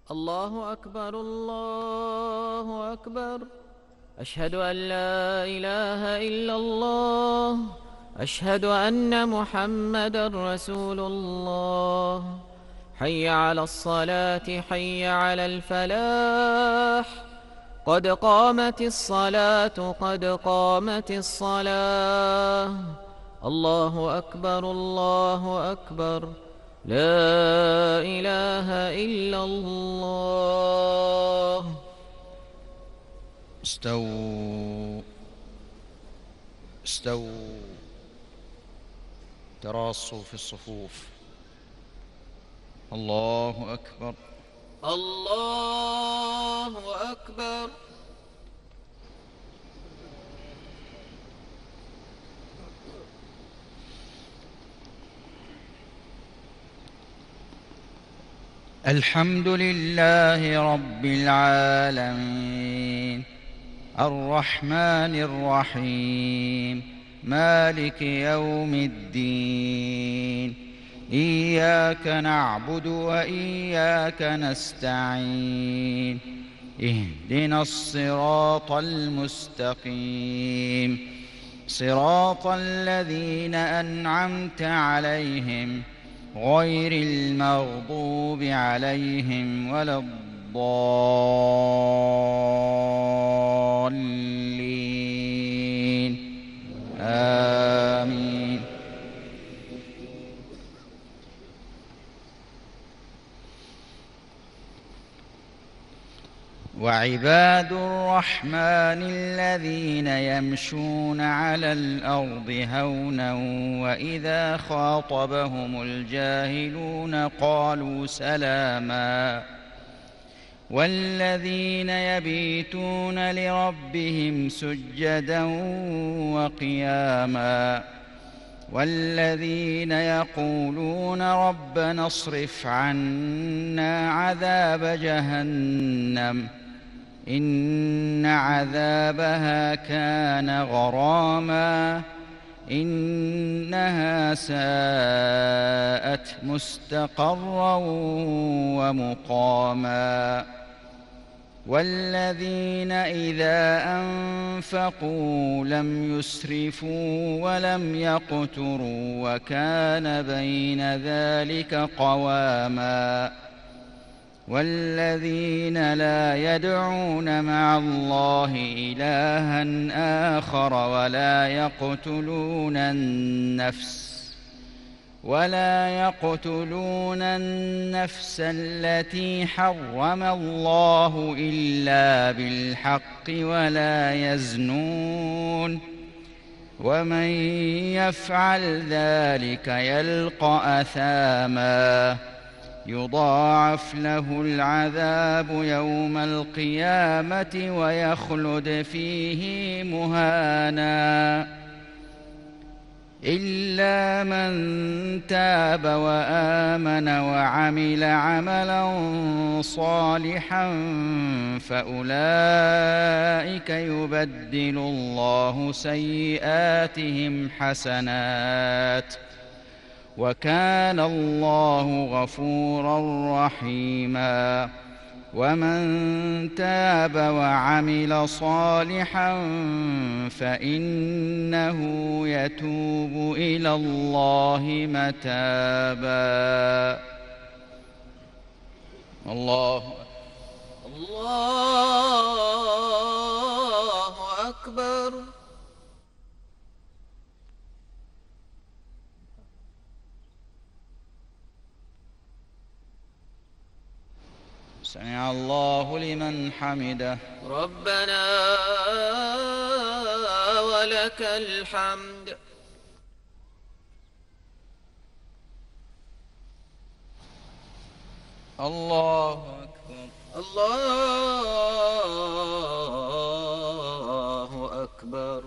الله أكبر الله أكبر. أشهد أن لا إله إلا الله. أشهد أن محمدا رسول الله. حي على الصلاة حي على الفلاح. قد قامت الصلاة قد قامت الصلاة. الله أكبر الله أكبر. لا إله إلا الله. استووا استووا. تراصوا في الصفوف. الله أكبر. الله أكبر. الحمد لله رب العالمين الرحمن الرحيم مالك يوم الدين. إياك نعبد وإياك نستعين. اهدنا الصراط المستقيم صراط الذين أنعمت عليهم غير المغضوب عليهم ولا الضالين. آمين. وعباد الرحمن الذين يمشون على الأرض هونا وإذا خاطبهم الجاهلون قالوا سلاما. والذين يبيتون لربهم سجدا وقياما. والذين يقولون ربنا اصرف عنا عذاب جهنم إن عذابها كان غراما إنها ساءت مستقرا ومقاما. والذين إذا أنفقوا لم يسرفوا ولم يقتروا وكان بين ذلك قواما. والذين لا يدعون مع الله إلها آخر ولا يقتلون النفس التي حرم الله إلا بالحق ولا يزنون. ومن يفعل ذلك يلقى أثاما يضاعف له العذاب يوم القيامة ويخلد فيه مهانا إلا من تاب وآمن وعمل عملا صالحا فأولئك يبدل الله سيئاتهم حسنات وكان الله غفورا رحيما. ومن تاب وعمل صالحا فإنه يتوب إلى الله متابا. الله أكبر. سمع الله لمن حمده. ربنا ولك الحمد. الله أكبر. الله أكبر.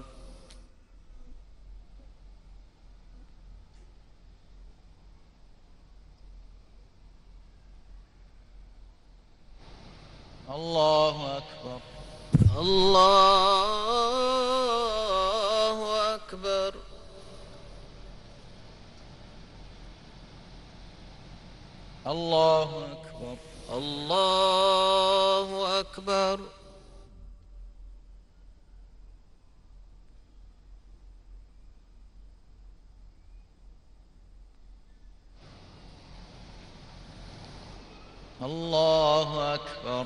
الله أكبر. الله أكبر. الله أكبر. الله أكبر. الله أكبر.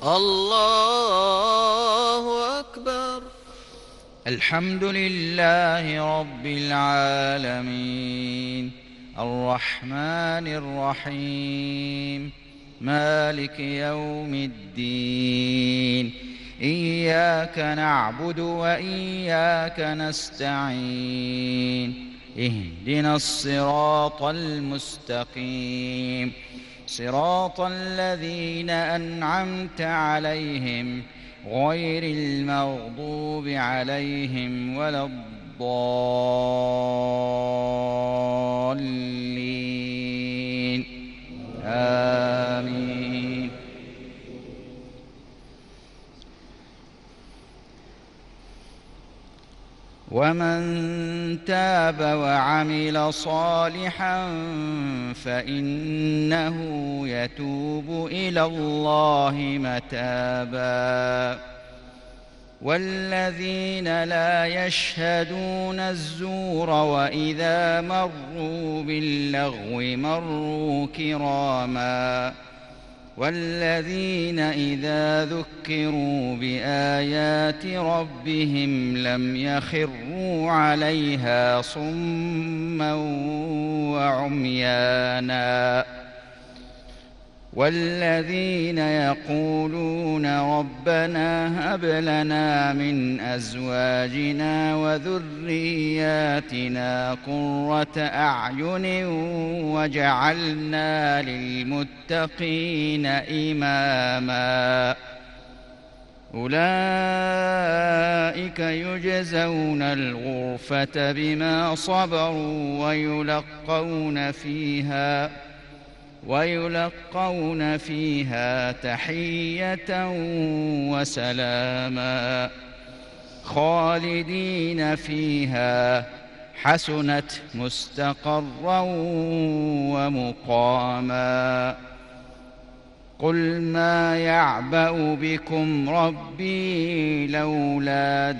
الله أكبر. الحمد لله رب العالمين الرحمن الرحيم مالك يوم الدين إياك نعبد وإياك نستعين اهدنا الصراط المستقيم صراط الذين أنعمت عليهم غير المغضوب عليهم ولا الضالين آمين. ومن تاب وعمل صالحا فإنه يتوب إلى الله متابا والذين لا يشهدون الزور وإذا مروا باللغو مروا كراما والذين إذا ذكروا بآيات ربهم لم يخروا عليها صما وعميانا والذين يقولون ربنا هب لنا من أزواجنا وذرياتنا قرة أعين وجعلنا للمتقين إماما أولئك يجزون الغرفة بما صبروا ويلقون فيها تحية وسلاما خالدين فيها حسنت مستقرا ومقاما قل ما يعبأ بكم ربي لولا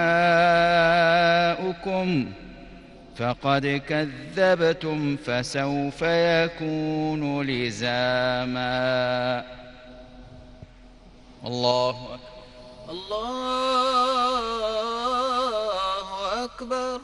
دعاؤكم فقد كذبتم فسوف يكون لزاما. الله أكبر. الله أكبر.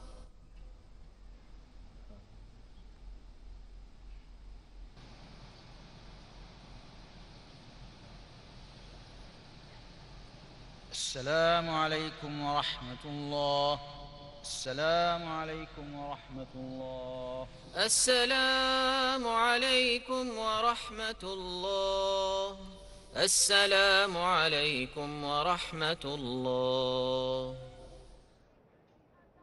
السلام عليكم ورحمة الله. السلام عليكم ورحمة الله. السلام عليكم ورحمة الله. السلام عليكم ورحمة الله.